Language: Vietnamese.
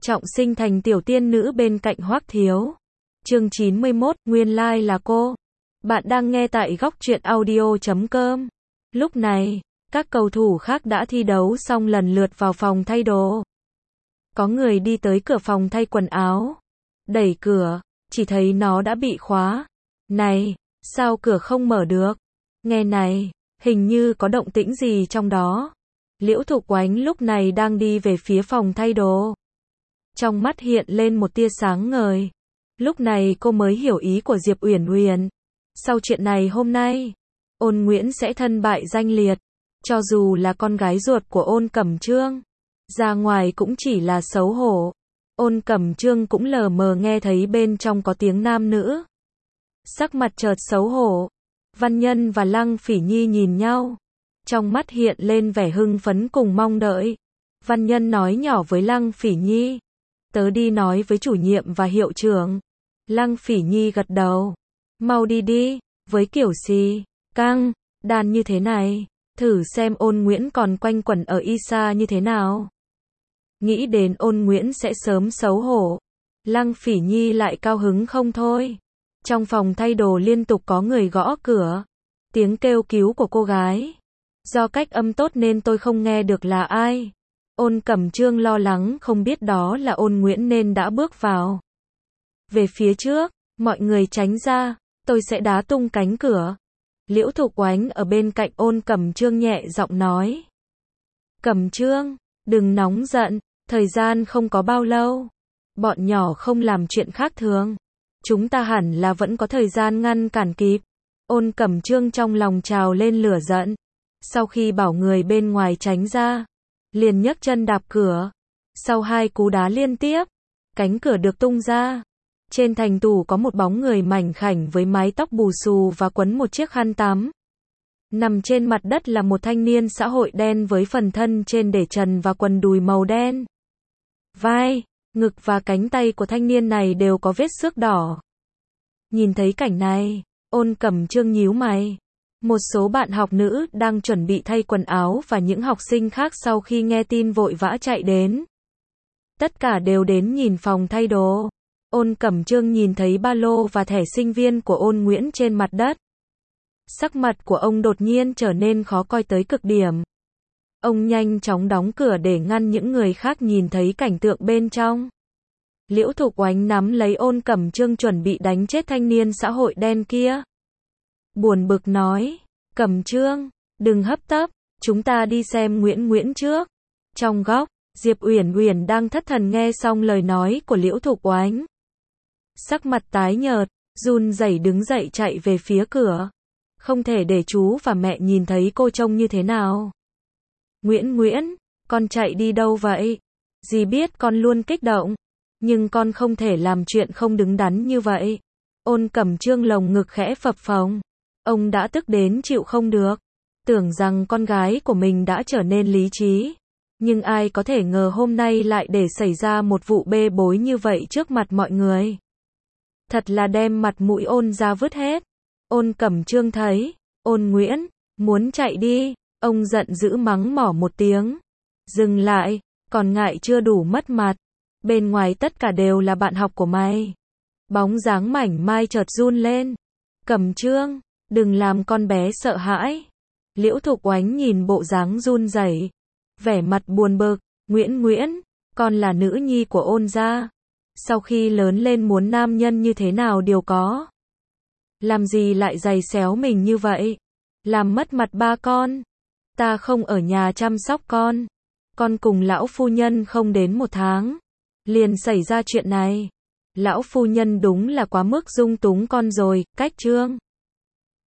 trọng sinh thành tiểu tiên nữ bên cạnh Hoắc Thiếu. Chương 91, nguyên lai là cô. Bạn đang nghe tại góc truyện audio.com. Lúc này, các cầu thủ khác đã thi đấu xong lần lượt vào phòng thay đồ. Có người đi tới cửa phòng thay quần áo. Đẩy cửa, chỉ thấy nó đã bị khóa. Này, sao cửa không mở được? Nghe này, hình như có động tĩnh gì trong đó. Liễu Thục Oánh lúc này đang đi về phía phòng thay đồ. Trong mắt hiện lên một tia sáng ngời. Lúc này cô mới hiểu ý của Diệp Uyển Uyển. Sau chuyện này hôm nay, Ôn Nguyễn sẽ thân bại danh liệt. Cho dù là con gái ruột của Ôn Cẩm Trương, ra ngoài cũng chỉ là xấu hổ. Ôn Cẩm Trương cũng lờ mờ nghe thấy bên trong có tiếng nam nữ. Sắc mặt chợt xấu hổ. Văn Nhân và Lăng Phỉ Nhi nhìn nhau. Trong mắt hiện lên vẻ hưng phấn cùng mong đợi. Văn Nhân nói nhỏ với Lăng Phỉ Nhi. Tớ đi nói với chủ nhiệm và hiệu trưởng. Lăng Phỉ Nhi gật đầu. Mau đi đi, với kiểu xì, căng, đàn như thế này. Thử xem Ôn Nguyễn còn quanh quẩn ở ISA như thế nào. Nghĩ đến Ôn Nguyễn sẽ sớm xấu hổ. Lăng Phỉ Nhi lại cao hứng không thôi. Trong phòng thay đồ liên tục có người gõ cửa. Tiếng kêu cứu của cô gái. Do cách âm tốt nên tôi không nghe được là ai. Ôn Cẩm Trương lo lắng không biết đó là Ôn Nguyễn nên đã bước vào. Về phía trước, mọi người tránh ra, tôi sẽ đá tung cánh cửa. Liễu Thục Oánh ở bên cạnh Ôn Cẩm Trương nhẹ giọng nói. Cẩm Trương, đừng nóng giận, thời gian không có bao lâu. Bọn nhỏ không làm chuyện khác thường. Chúng ta hẳn là vẫn có thời gian ngăn cản kịp. Ôn Cẩm Trương trong lòng trào lên lửa giận. Sau khi bảo người bên ngoài tránh ra, liền nhấc chân đạp cửa. Sau 2 cú đá liên tiếp, cánh cửa được tung ra. Trên thành tủ có một bóng người mảnh khảnh với mái tóc bù xù và quấn một chiếc khăn tắm. Nằm trên mặt đất là một thanh niên xã hội đen với phần thân trên để trần và quần đùi màu đen. Vai, ngực và cánh tay của thanh niên này đều có vết xước đỏ. Nhìn thấy cảnh này, Ôn Cẩm Trương nhíu mày. Một số bạn học nữ đang chuẩn bị thay quần áo và những học sinh khác sau khi nghe tin vội vã chạy đến. Tất cả đều đến nhìn phòng thay đồ. Ôn Cẩm Trương nhìn thấy ba lô và thẻ sinh viên của Ôn Nguyễn trên mặt đất. Sắc mặt của ông đột nhiên trở nên khó coi tới cực điểm. Ông nhanh chóng đóng cửa để ngăn những người khác nhìn thấy cảnh tượng bên trong. Liễu Thục Oánh nắm lấy Ôn Cẩm Trương chuẩn bị đánh chết thanh niên xã hội đen kia. Buồn bực nói, Cẩm Trương, đừng hấp tấp, chúng ta đi xem Nguyễn trước. Trong góc, Diệp Uyển Uyển đang thất thần nghe xong lời nói của Liễu Thục Oánh. Sắc mặt tái nhợt, run rẩy đứng dậy chạy về phía cửa. Không thể để chú và mẹ nhìn thấy cô trông như thế nào. Nguyễn, con chạy đi đâu vậy? Dì biết con luôn kích động, nhưng con không thể làm chuyện không đứng đắn như vậy. Ôn Cẩm Trương lồng ngực khẽ phập phồng. Ông đã tức đến chịu không được. Tưởng rằng con gái của mình đã trở nên lý trí. Nhưng ai có thể ngờ hôm nay lại để xảy ra một vụ bê bối như vậy trước mặt mọi người. Thật là đem mặt mũi Ôn ra vứt hết. Ôn Cẩm Trương thấy Ôn Nguyễn muốn chạy đi, ông giận dữ mắng mỏ một tiếng. Dừng lại, còn ngại chưa đủ mất mặt. Bên ngoài tất cả đều là bạn học của mày. Bóng dáng mảnh mai chợt run lên. Cẩm Trương, đừng làm con bé sợ hãi. Liễu Thục Oánh nhìn bộ dáng run rẩy, vẻ mặt buồn bực. Nguyễn, con là nữ nhi của Ôn gia. Sau khi lớn lên muốn nam nhân như thế nào đều có. Làm gì lại giày xéo mình như vậy? Làm mất mặt ba con. Ta không ở nhà chăm sóc con. Con cùng lão phu nhân không đến 1 tháng. Liền xảy ra chuyện này. Lão phu nhân đúng là quá mức dung túng con rồi, cách Trương.